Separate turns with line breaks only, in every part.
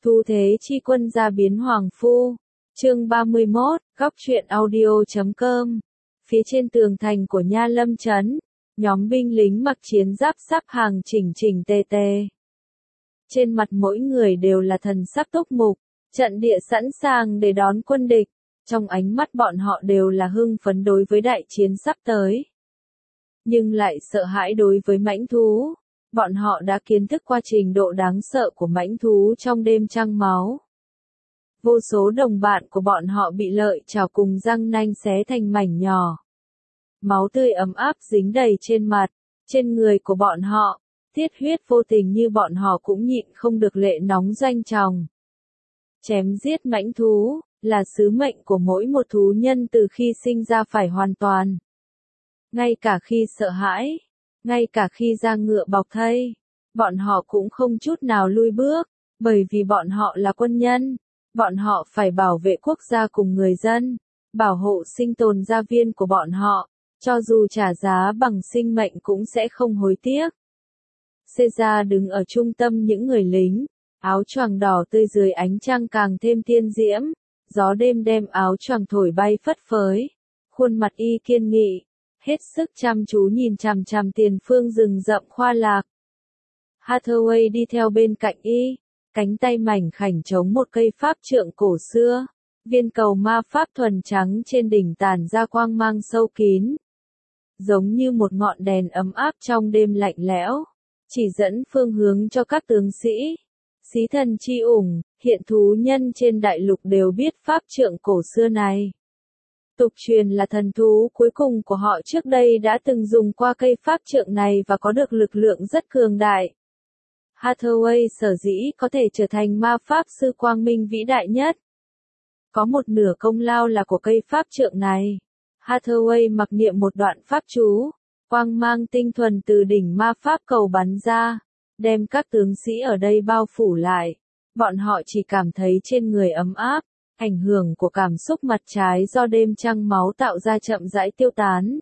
Thu thế chi quân gia biến hoàng phu. Chương 31, góc truyện audio.com. Phía trên tường thành của Nha Lâm trấn, nhóm binh lính mặc chiến giáp sắp hàng chỉnh chỉnh tề tề. Trên mặt mỗi người đều là thần sắc túc mục, trận địa sẵn sàng để đón quân địch. Trong ánh mắt bọn họ đều là hưng phấn đối với đại chiến sắp tới. Nhưng lại sợ hãi đối với mãnh thú. Bọn họ đã kiến thức qua trình độ đáng sợ của mãnh thú trong đêm trăng máu. Vô số đồng bạn của bọn họ bị lợi chảo cùng răng nanh xé thành mảnh nhỏ. Máu tươi ấm áp dính đầy trên mặt, trên người của bọn họ, tiết huyết vô tình như bọn họ cũng nhịn không được lệ nóng doanh tròng. Chém giết mãnh thú, là sứ mệnh của mỗi một thú nhân từ khi sinh ra phải hoàn toàn. Ngay cả khi sợ hãi, ngay cả khi ra ngựa bọc thây, bọn họ cũng không chút nào lui bước, bởi vì bọn họ là quân nhân, bọn họ phải bảo vệ quốc gia cùng người dân, bảo hộ sinh tồn gia viên của bọn họ, cho dù trả giá bằng sinh mệnh cũng sẽ không hối tiếc. Caesar đứng ở trung tâm những người lính, áo choàng đỏ tươi dưới ánh trăng càng thêm tiên diễm, gió đêm đem áo choàng thổi bay phất phới, khuôn mặt y kiên nghị, hết sức chăm chú nhìn chằm chằm tiền phương rừng rậm khoa lạc. Hathaway đi theo bên cạnh y, cánh tay mảnh khảnh chống một cây pháp trượng cổ xưa, viên cầu ma pháp thuần trắng trên đỉnh tản ra quang mang sâu kín, giống như một ngọn đèn ấm áp trong đêm lạnh lẽo, chỉ dẫn phương hướng cho các tướng sĩ. Xí thần chi ủng, hiện thú nhân trên đại lục đều biết pháp trượng cổ xưa này. Tục truyền là thần thú cuối cùng của họ trước đây đã từng dùng qua cây pháp trượng này và có được lực lượng rất cường đại. Hathaway sở dĩ có thể trở thành ma pháp sư quang minh vĩ đại nhất. Có một nửa công lao là của cây pháp trượng này. Hathaway mặc niệm một đoạn pháp chú, quang mang tinh thuần từ đỉnh ma pháp cầu bắn ra, đem các tướng sĩ ở đây bao phủ lại. Bọn họ chỉ cảm thấy trên người ấm áp, ảnh hưởng của cảm xúc mặt trái do đêm trăng máu tạo ra chậm rãi tiêu tán.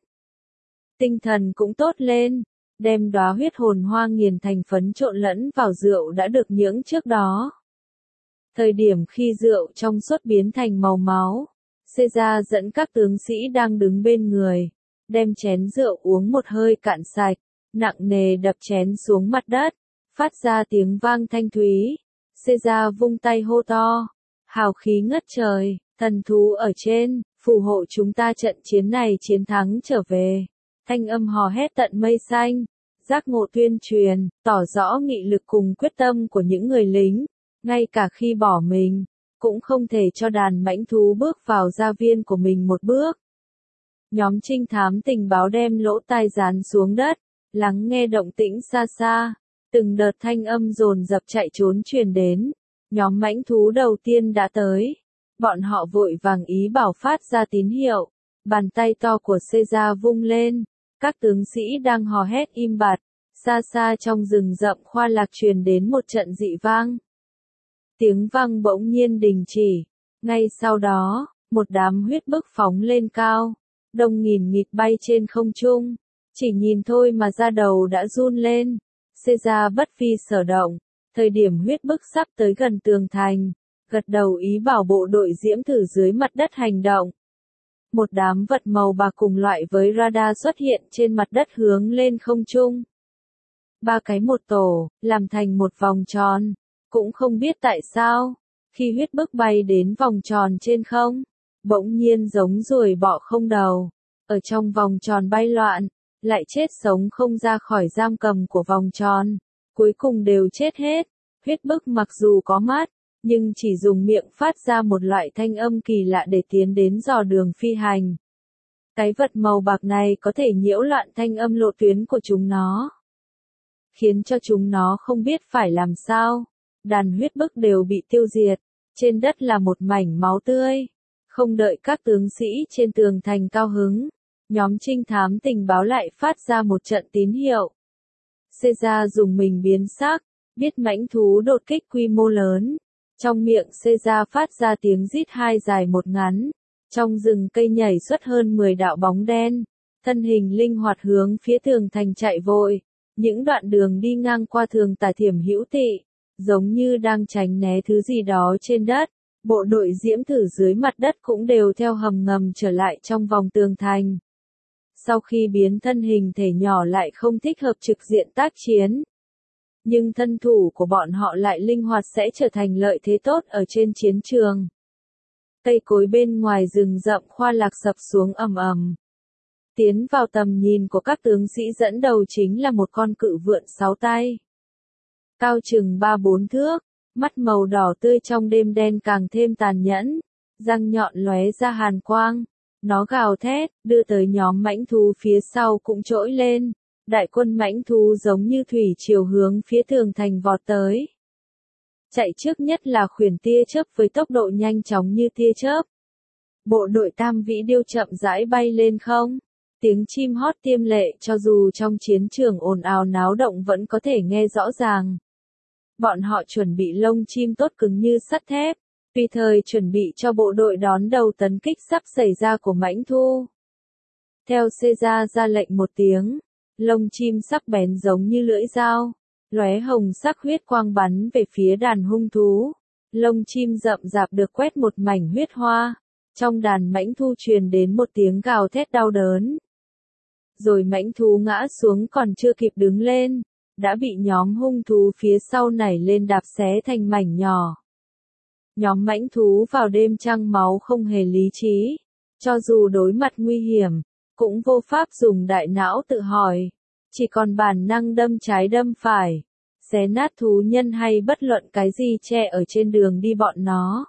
Tinh thần cũng tốt lên, đem đóa huyết hồn hoa nghiền thành phấn trộn lẫn vào rượu đã được nhưỡng trước đó. Thời điểm khi rượu trong suốt biến thành màu máu, Caesar dẫn các tướng sĩ đang đứng bên người, đem chén rượu uống một hơi cạn sạch, nặng nề đập chén xuống mặt đất, phát ra tiếng vang thanh thúy. Caesar vung tay hô to, hào khí ngất trời, thần thú ở trên, phù hộ chúng ta trận chiến này chiến thắng trở về. Thanh âm hò hét tận mây xanh, giác ngộ tuyên truyền, tỏ rõ nghị lực cùng quyết tâm của những người lính, ngay cả khi bỏ mình, cũng không thể cho đàn mãnh thú bước vào gia viên của mình một bước. Nhóm trinh thám tình báo đem lỗ tai dán xuống đất, lắng nghe động tĩnh xa xa, từng đợt thanh âm dồn dập chạy trốn truyền đến. Nhóm mãnh thú đầu tiên đã tới, bọn họ vội vàng ý bảo phát ra tín hiệu, bàn tay to của Caesar vung lên, các tướng sĩ đang hò hét im bặt, xa xa trong rừng rậm khoa lạc truyền đến một trận dị vang. Tiếng vang bỗng nhiên đình chỉ, ngay sau đó, một đám huyết bức phóng lên cao, đông nghìn nghịt bay trên không trung, chỉ nhìn thôi mà da đầu đã run lên. Caesar bất vi sở động, thời điểm huyết bức sắp tới gần tường thành, gật đầu ý bảo bộ đội diễm thử dưới mặt đất hành động. Một đám vật màu bạc cùng loại với radar xuất hiện trên mặt đất hướng lên không trung. Ba cái một tổ, làm thành một vòng tròn, cũng không biết tại sao, khi huyết bức bay đến vòng tròn trên không, bỗng nhiên giống ruồi bọ không đầu, ở trong vòng tròn bay loạn, lại chết sống không ra khỏi giam cầm của vòng tròn, cuối cùng đều chết hết. Huyết bức mặc dù có mắt, nhưng chỉ dùng miệng phát ra một loại thanh âm kỳ lạ để tiến đến dò đường phi hành. Cái vật màu bạc này có thể nhiễu loạn thanh âm lộ tuyến của chúng nó, khiến cho chúng nó không biết phải làm sao. Đàn huyết bức đều bị tiêu diệt, trên đất là một mảnh máu tươi. Không đợi các tướng sĩ trên tường thành cao hứng, nhóm trinh thám tình báo lại phát ra một trận tín hiệu. Caesar dùng mình biến sắc, biết mãnh thú đột kích quy mô lớn. Trong miệng Caesar phát ra tiếng rít hai dài một ngắn. Trong rừng cây nhảy xuất hơn 10 đạo bóng đen, thân hình linh hoạt hướng phía tường thành chạy vội. Những đoạn đường đi ngang qua thường tà thiểm hữu tị, giống như đang tránh né thứ gì đó trên đất. Bộ đội diễm thử dưới mặt đất cũng đều theo hầm ngầm trở lại trong vòng tường thành. Sau khi biến thân hình thể nhỏ lại không thích hợp trực diện tác chiến. Nhưng thân thủ của bọn họ lại linh hoạt sẽ trở thành lợi thế tốt ở trên chiến trường. Cây cối bên ngoài rừng rậm khoa lạc sập xuống ầm ầm. Tiến vào tầm nhìn của các tướng sĩ dẫn đầu chính là một con cự vượn 6 tay. Cao chừng 3-4 thước, mắt màu đỏ tươi trong đêm đen càng thêm tàn nhẫn, răng nhọn lóe ra hàn quang. Nó gào thét, đưa tới nhóm mãnh thú phía sau cũng trỗi lên. Đại quân mãnh thú giống như thủy triều hướng phía tường thành vọt tới. Chạy trước nhất là khuyển tia chớp với tốc độ nhanh chóng như tia chớp. Bộ đội Tam Vĩ Điêu chậm rãi bay lên không. Tiếng chim hót tiêm lệ cho dù trong chiến trường ồn ào náo động vẫn có thể nghe rõ ràng. Bọn họ chuẩn bị lông chim tốt cứng như sắt thép, tùy thời chuẩn bị cho bộ đội đón đầu tấn kích sắp xảy ra của mãnh thú. Theo Caesar ra lệnh một tiếng, lông chim sắc bén giống như lưỡi dao, lóe hồng sắc huyết quang bắn về phía đàn hung thú. Lông chim rậm rạp được quét một mảnh huyết hoa, trong đàn mãnh thú truyền đến một tiếng gào thét đau đớn. Rồi mãnh thú ngã xuống còn chưa kịp đứng lên, đã bị nhóm hung thú phía sau nảy lên đạp xé thành mảnh nhỏ. Nhóm mãnh thú vào đêm trăng máu không hề lý trí, cho dù đối mặt nguy hiểm, cũng vô pháp dùng đại não tự hỏi, chỉ còn bản năng đâm trái đâm phải, xé nát thú nhân hay bất luận cái gì che ở trên đường đi bọn nó.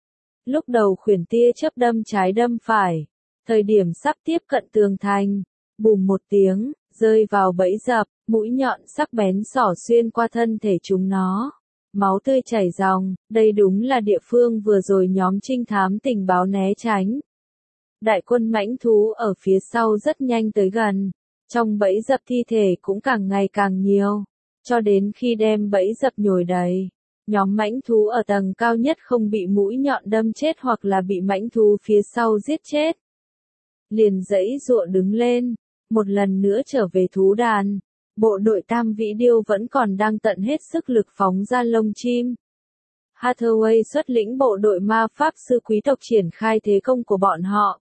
Lúc đầu khuyển tia chớp đâm trái đâm phải, thời điểm sắp tiếp cận tường thành, bùm một tiếng, rơi vào bẫy dập, mũi nhọn sắc bén xỏ xuyên qua thân thể chúng nó. Máu tươi chảy ròng, đây đúng là địa phương vừa rồi nhóm trinh thám tình báo né tránh. Đại quân mãnh thú ở phía sau rất nhanh tới gần, trong bẫy dập thi thể cũng càng ngày càng nhiều, cho đến khi đem bẫy dập nhồi đầy. Nhóm mãnh thú ở tầng cao nhất không bị mũi nhọn đâm chết hoặc là bị mãnh thú phía sau giết chết. Liền giãy giụa đứng lên, một lần nữa trở về thú đàn. Bộ đội Tam Vĩ Điêu vẫn còn đang tận hết sức lực phóng ra lông chim. Hathaway xuất lĩnh bộ đội ma pháp sư quý tộc triển khai thế công của bọn họ.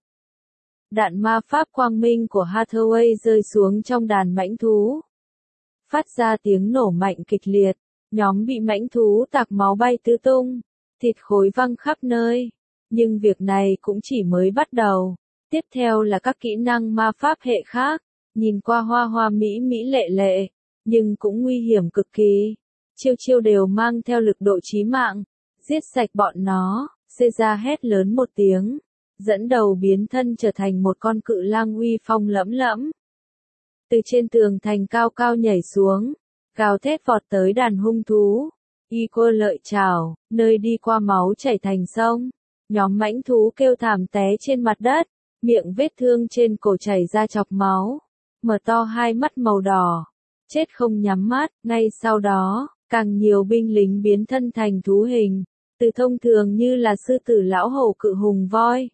Đạn ma pháp quang minh của Hathaway rơi xuống trong đàn mãnh thú, phát ra tiếng nổ mạnh kịch liệt. Nhóm bị mãnh thú tạc máu bay tứ tung, thịt khối văng khắp nơi. Nhưng việc này cũng chỉ mới bắt đầu. Tiếp theo là các kỹ năng ma pháp hệ khác, nhìn qua hoa hoa mỹ mỹ lệ lệ, nhưng cũng nguy hiểm cực kỳ. Chiêu chiêu đều mang theo lực độ chí mạng, giết sạch bọn nó. Caesar hét lớn một tiếng, dẫn đầu biến thân trở thành một con cự lang uy phong lẫm lẫm. Từ trên tường thành cao cao nhảy xuống, gào thét vọt tới đàn hung thú. Y quơ lợi chảo, nơi đi qua máu chảy thành sông. Nhóm mãnh thú kêu thảm té trên mặt đất, miệng vết thương trên cổ chảy ra chọc máu, mở to hai mắt màu đỏ, chết không nhắm mắt. Ngay sau đó, càng nhiều binh lính biến thân thành thú hình, từ thông thường như là sư tử lão hổ cự hùng voi,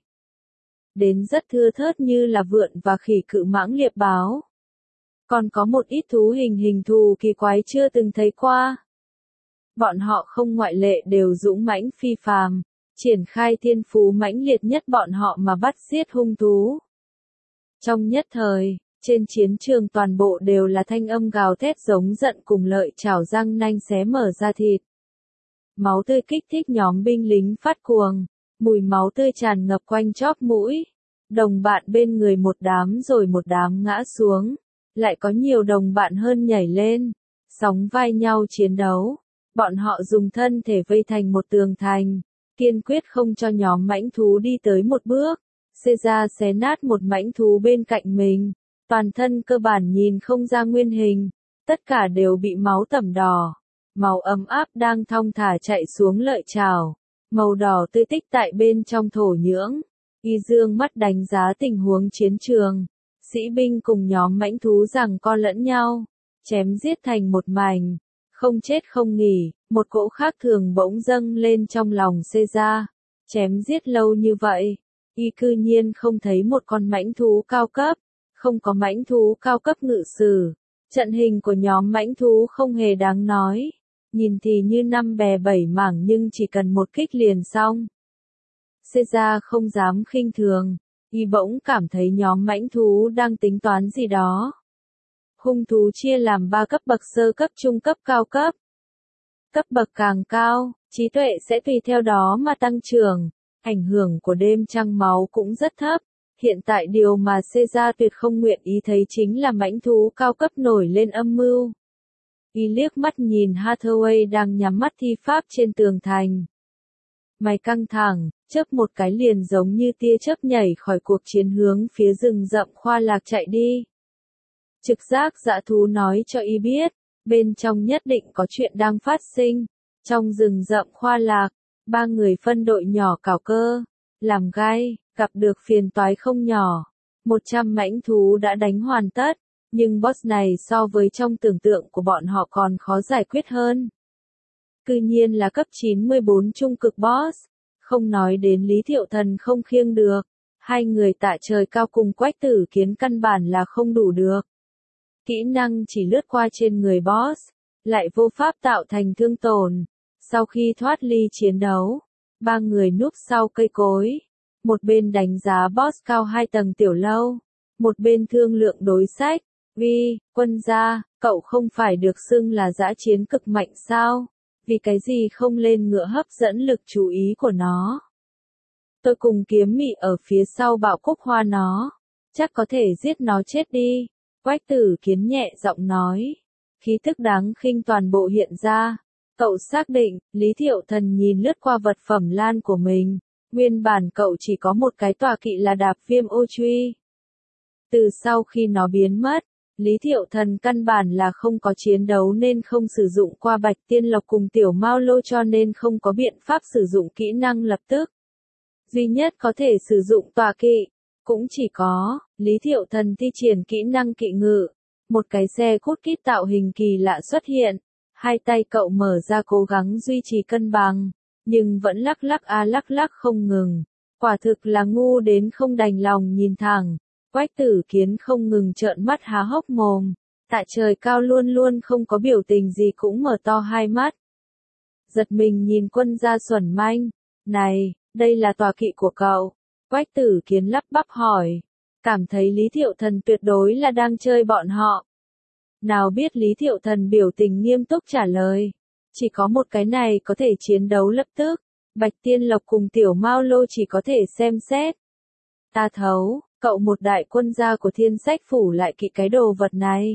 đến rất thưa thớt như là vượn và khỉ cự mãng liệp báo. Còn có một ít thú hình hình thù kỳ quái chưa từng thấy qua. Bọn họ không ngoại lệ đều dũng mãnh phi phàm, triển khai thiên phú mãnh liệt nhất bọn họ mà bắt giết hung thú. Trong nhất thời, trên chiến trường toàn bộ đều là thanh âm gào thét giống giận cùng lợi chảo răng nanh xé mở ra thịt. Máu tươi kích thích nhóm binh lính phát cuồng, mùi máu tươi tràn ngập quanh chóp mũi. Đồng bạn bên người một đám rồi một đám ngã xuống, lại có nhiều đồng bạn hơn nhảy lên, sóng vai nhau chiến đấu. Bọn họ dùng thân thể vây thành một tường thành, kiên quyết không cho nhóm mãnh thú đi tới một bước. Caesar xé nát một mãnh thú bên cạnh mình, toàn thân cơ bản nhìn không ra nguyên hình, tất cả đều bị máu tẩm đỏ. Màu ấm áp đang thong thả chạy xuống lợi chảo, màu đỏ tươi tích tại bên trong thổ nhưỡng. Y dương mắt đánh giá tình huống chiến trường, sĩ binh cùng nhóm mãnh thú giằng co lẫn nhau, chém giết thành một mảnh, không chết không nghỉ. Một cỗ khác thường bỗng dâng lên trong lòng Caesar, chém giết lâu như vậy, y cư nhiên không thấy một con mãnh thú cao cấp, không có mãnh thú cao cấp ngự sử. Trận hình của nhóm mãnh thú không hề đáng nói, nhìn thì như năm bè bảy mảng nhưng chỉ cần một kích liền xong. Caesar không dám khinh thường, y bỗng cảm thấy nhóm mãnh thú đang tính toán gì đó. Hung thú chia làm 3 cấp bậc: sơ cấp, trung cấp, cao cấp. Cấp bậc càng cao, trí tuệ sẽ tùy theo đó mà tăng trưởng. Ảnh hưởng của đêm trăng máu cũng rất thấp. Hiện tại điều mà Caesar tuyệt không nguyện ý thấy chính là mãnh thú cao cấp nổi lên âm mưu. Y liếc mắt nhìn Hathaway đang nhắm mắt thi pháp trên tường thành. Mày căng thẳng, chớp một cái liền giống như tia chớp nhảy khỏi cuộc chiến hướng phía rừng rậm Khoa Lạc chạy đi. Trực giác dã thú nói cho y biết, bên trong nhất định có chuyện đang phát sinh. Trong rừng rậm Khoa Lạc, 3 người phân đội nhỏ cào cơ, làm gai, gặp được phiền toái không nhỏ. 100 mãnh thú đã đánh hoàn tất, nhưng boss này so với trong tưởng tượng của bọn họ còn khó giải quyết hơn. Cư nhiên là cấp 94 trung cực boss, không nói đến Lý Thiệu Thần không khiêng được. 2 người Tạ Trời Cao cùng Quách Tử Kiến căn bản là không đủ được. Kỹ năng chỉ lướt qua trên người boss, lại vô pháp tạo thành thương tổn. Sau khi thoát ly chiến đấu, 3 người núp sau cây cối. Một bên đánh giá boss cao 2 tầng tiểu lâu, một bên thương lượng đối sách. Vi, quân gia, cậu không phải được xưng là dã chiến cực mạnh sao? Vì cái gì không lên ngựa hấp dẫn lực chú ý của nó? Tôi cùng Kiếm Mị ở phía sau bạo cúc hoa nó, chắc có thể giết nó chết đi. Quách Tử Kiến nhẹ giọng nói, khí tức đáng khinh toàn bộ hiện ra. Cậu xác định, Lý Thiệu Thần nhìn lướt qua vật phẩm lan của mình, nguyên bản cậu chỉ có một cái tọa kỵ là đạp viêm ô truy. Từ sau khi nó biến mất, Lý Thiệu Thần căn bản là không có chiến đấu nên không sử dụng qua Bạch Tiên Lộc cùng Tiểu Mao Lô cho nên không có biện pháp sử dụng kỹ năng lập tức. Duy nhất có thể sử dụng tọa kỵ, cũng chỉ có, Lý Thiệu Thần thi triển kỹ năng kỵ ngự. Một cái xe cút kít tạo hình kỳ lạ xuất hiện, 2 tay cậu mở ra cố gắng duy trì cân bằng, nhưng vẫn lắc lắc không ngừng. Quả thực là ngu đến không đành lòng nhìn thẳng. Quách Tử Kiến không ngừng trợn mắt há hốc mồm, Tạ Trời Cao luôn luôn không có biểu tình gì cũng mở to 2 mắt. Giật mình nhìn quân gia xuẩn manh, này, đây là tọa kỵ của cậu. Quách Tử Kiến lắp bắp hỏi, cảm thấy Lý Thiệu Thần tuyệt đối là đang chơi bọn họ. Nào biết Lý Thiệu Thần biểu tình nghiêm túc trả lời, chỉ có một cái này có thể chiến đấu lập tức, Bạch Tiên Lộc cùng Tiểu Mao Lô chỉ có thể xem xét. Ta thấu, cậu một đại quân gia của Thiên Sách Phủ lại kỵ cái đồ vật này.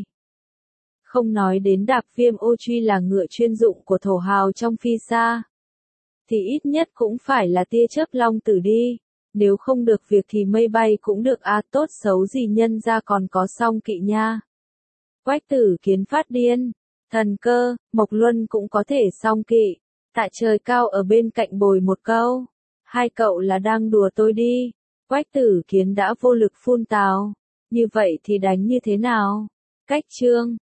Không nói đến đạp viêm ô truy là ngựa chuyên dụng của thổ hào trong phi sa, thì ít nhất cũng phải là tia chớp long tử đi. Nếu không được việc thì mây bay cũng được à, tốt xấu gì nhân ra còn có song kỵ nha. Quách Tử Kiến phát điên, thần cơ, Mộc Luân cũng có thể song kỵ. Tạ Trời Cao ở bên cạnh bồi một câu, 2 cậu là đang đùa tôi đi. Quách Tử Kiến đã vô lực phun tào, như vậy thì đánh như thế nào? Cách chương